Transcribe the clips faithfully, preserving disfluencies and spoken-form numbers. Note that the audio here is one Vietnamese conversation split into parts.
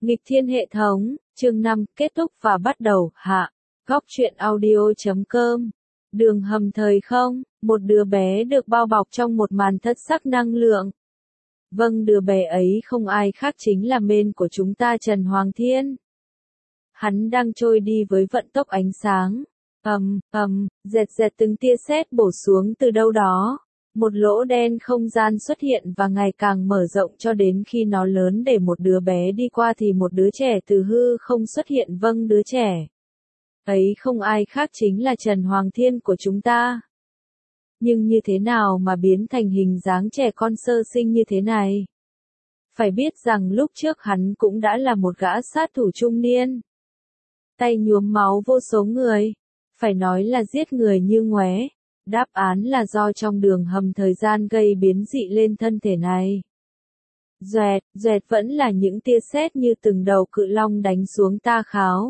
Nghịch thiên hệ thống, chương năm, kết thúc và bắt đầu, hạ. Góc truyện audio.com. Đường hầm thời không, một đứa bé được bao bọc trong một màn thất sắc năng lượng. Vâng, đứa bé ấy không ai khác chính là main của chúng ta, Trần Hoàng Thiên. Hắn đang trôi đi với vận tốc ánh sáng. Ầm, ầm, dẹt dẹt từng tia sét bổ xuống từ đâu đó. Một lỗ đen không gian xuất hiện và ngày càng mở rộng cho đến khi nó lớn để một đứa bé đi qua thì một đứa trẻ từ hư không xuất hiện. Vâng, đứa trẻ ấy không ai khác chính là Trần Hoàng Thiên của chúng ta. Nhưng như thế nào mà biến thành hình dáng trẻ con sơ sinh như thế này? Phải biết rằng lúc trước hắn cũng đã là một gã sát thủ trung niên. Tay nhuốm máu vô số người. Phải nói là giết người như ngoé. Đáp án là do trong đường hầm thời gian gây biến dị lên thân thể này. Doẹt, doẹt vẫn là những tia sét như từng đầu cự long đánh xuống ta kháo.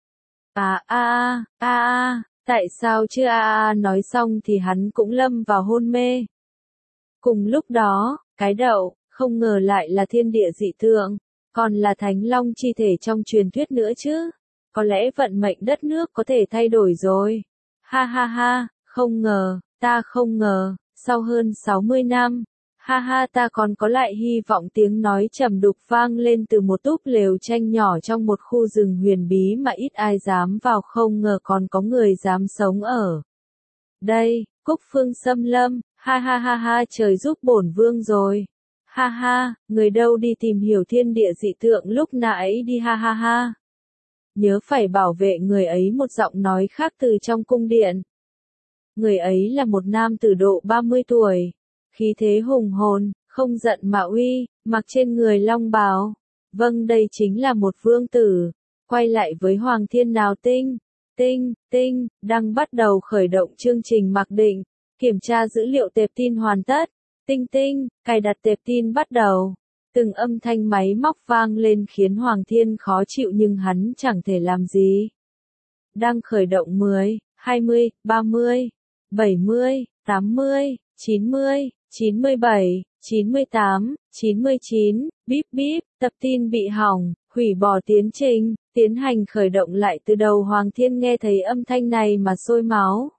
À a a, a a, tại sao chưa a a nói xong thì hắn cũng lâm vào hôn mê. Cùng lúc đó, cái đậu, không ngờ lại là thiên địa dị tượng, còn là thánh long chi thể trong truyền thuyết nữa chứ. Có lẽ vận mệnh đất nước có thể thay đổi rồi. Ha ha ha. Không ngờ, ta không ngờ, sau hơn sáu mươi năm, ha ha ta còn có lại hy vọng. Tiếng nói trầm đục vang lên từ một túp lều tranh nhỏ trong một khu rừng huyền bí mà ít ai dám vào. Không ngờ còn có người dám sống ở đây. Cúc Phương Xâm Lâm, ha ha ha ha, trời giúp bổn vương rồi. Ha ha, người đâu đi tìm hiểu thiên địa dị tượng lúc nãy đi, ha ha ha. Nhớ phải bảo vệ người ấy, một giọng nói khác từ trong cung điện. Người ấy là một nam tử độ ba mươi tuổi, khí thế hùng hồn, không giận mà uy, mặc trên người long bào. Vâng, đây chính là một vương tử. Quay lại với Hoàng Thiên nào. Tinh, tinh, tinh, đang bắt đầu khởi động chương trình mặc định, kiểm tra dữ liệu tệp tin hoàn tất. Tinh tinh, cài đặt tệp tin bắt đầu. Từng âm thanh máy móc vang lên khiến Hoàng Thiên khó chịu nhưng hắn chẳng thể làm gì. Đang khởi động mười, hai mươi, ba mươi. bảy mươi, tám mươi, chín mươi, chín mươi bảy, chín mươi tám, chín mươi chín, bíp bíp, tập tin bị hỏng, hủy bỏ tiến trình, tiến hành khởi động lại từ đầu. Hoàng Thiên nghe thấy âm thanh này mà sôi máu.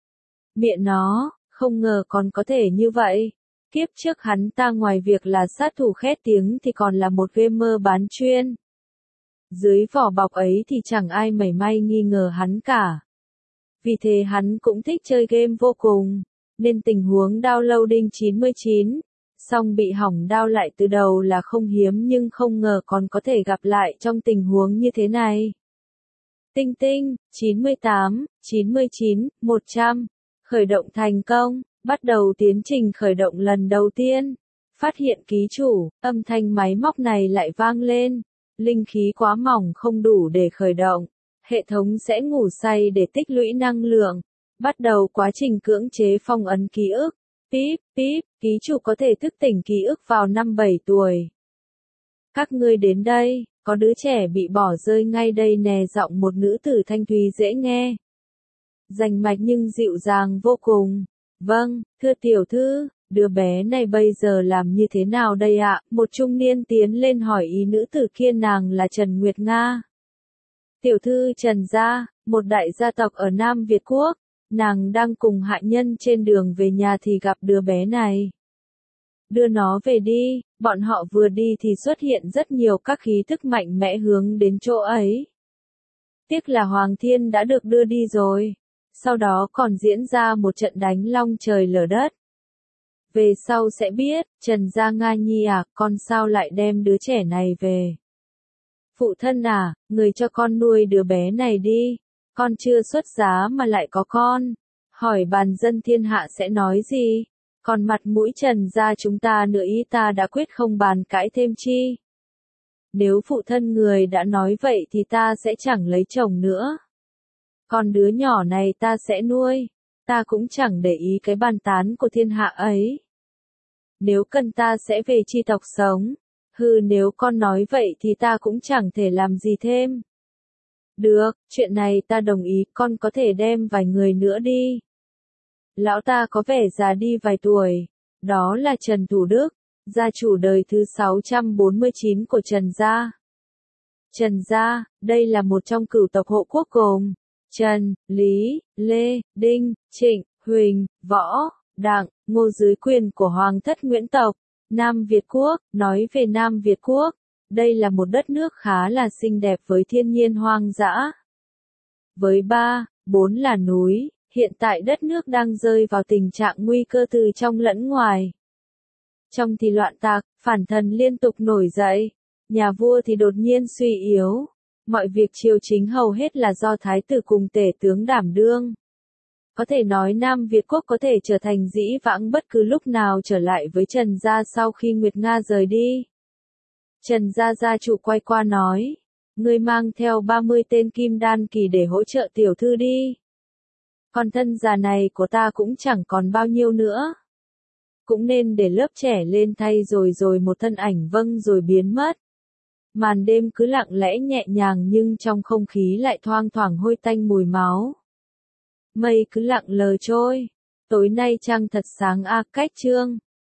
Mẹ nó, không ngờ còn có thể như vậy. Kiếp trước hắn ta ngoài việc là sát thủ khét tiếng thì còn là một gamer bán chuyên. Dưới vỏ bọc ấy thì chẳng ai mảy may nghi ngờ hắn cả. Vì thế hắn cũng thích chơi game vô cùng, nên tình huống downloading chín mươi chín, xong bị hỏng down lại từ đầu là không hiếm, nhưng không ngờ còn có thể gặp lại trong tình huống như thế này. Tinh tinh, chín mươi tám, chín mươi chín, một trăm, khởi động thành công, bắt đầu tiến trình khởi động lần đầu tiên. Phát hiện ký chủ, âm thanh máy móc này lại vang lên, linh khí quá mỏng không đủ để khởi động. Hệ thống sẽ ngủ say để tích lũy năng lượng. Bắt đầu quá trình cưỡng chế phong ấn ký ức. Píp, píp, ký chủ có thể thức tỉnh ký ức vào năm bảy tuổi. Các ngươi đến đây, có đứa trẻ bị bỏ rơi ngay đây nè. Giọng một nữ tử thanh thúy dễ nghe, rành mạch nhưng dịu dàng vô cùng. Vâng, thưa tiểu thư, đứa bé này bây giờ làm như thế nào đây ạ? Một trung niên tiến lên hỏi ý nữ tử kia. Nàng là Trần Nguyệt Nga. Tiểu thư Trần gia, một đại gia tộc ở Nam Việt Quốc, nàng đang cùng hạ nhân trên đường về nhà thì gặp đứa bé này. Đưa nó về đi. Bọn họ vừa đi thì xuất hiện rất nhiều các khí thức mạnh mẽ hướng đến chỗ ấy. Tiếc là Hoàng Thiên đã được đưa đi rồi. Sau đó còn diễn ra một trận đánh long trời lở đất. Về sau sẽ biết. Trần gia Nga nhi à, con sao lại đem đứa trẻ này về? Phụ thân à, người cho con nuôi đứa bé này đi. Con chưa xuất giá mà lại có con. Hỏi bàn dân thiên hạ sẽ nói gì? Còn mặt mũi Trần gia chúng ta nữa, ý ta đã quyết không bàn cãi thêm chi. Nếu phụ thân người đã nói vậy thì ta sẽ chẳng lấy chồng nữa. Còn đứa nhỏ này ta sẽ nuôi. Ta cũng chẳng để ý cái bàn tán của thiên hạ ấy. Nếu cần ta sẽ về chi tộc sống. Hừ, nếu con nói vậy thì ta cũng chẳng thể làm gì thêm. Được, chuyện này ta đồng ý, con có thể đem vài người nữa đi. Lão ta có vẻ già đi vài tuổi. Đó là Trần Thủ Đức, gia chủ đời thứ sáu trăm bốn mươi chín của Trần gia. Trần gia, đây là một trong cửu tộc hộ quốc gồm Trần, Lý, Lê, Đinh, Trịnh, Huỳnh, Võ, Đặng, Ngô dưới quyền của Hoàng thất Nguyễn tộc. Nam Việt Quốc, nói về Nam Việt Quốc, đây là một đất nước khá là xinh đẹp với thiên nhiên hoang dã. Với ba, bốn là núi, hiện tại đất nước đang rơi vào tình trạng nguy cơ từ trong lẫn ngoài. Trong thì loạn tạc, phản thần liên tục nổi dậy, nhà vua thì đột nhiên suy yếu, mọi việc triều chính hầu hết là do thái tử cùng tể tướng đảm đương. Có thể nói Nam Việt Quốc có thể trở thành dĩ vãng bất cứ lúc nào trở lại với Trần gia sau khi Nguyệt Nga rời đi. Trần gia gia chủ quay qua nói, ngươi mang theo ba mươi tên kim đan kỳ để hỗ trợ tiểu thư đi. Còn thân già này của ta cũng chẳng còn bao nhiêu nữa. Cũng nên để lớp trẻ lên thay rồi rồi một thân ảnh vâng rồi biến mất. Màn đêm cứ lặng lẽ nhẹ nhàng nhưng trong không khí lại thoang thoảng hôi tanh mùi máu. Mây cứ lặng lờ trôi. Tối nay trăng thật sáng a cách chương.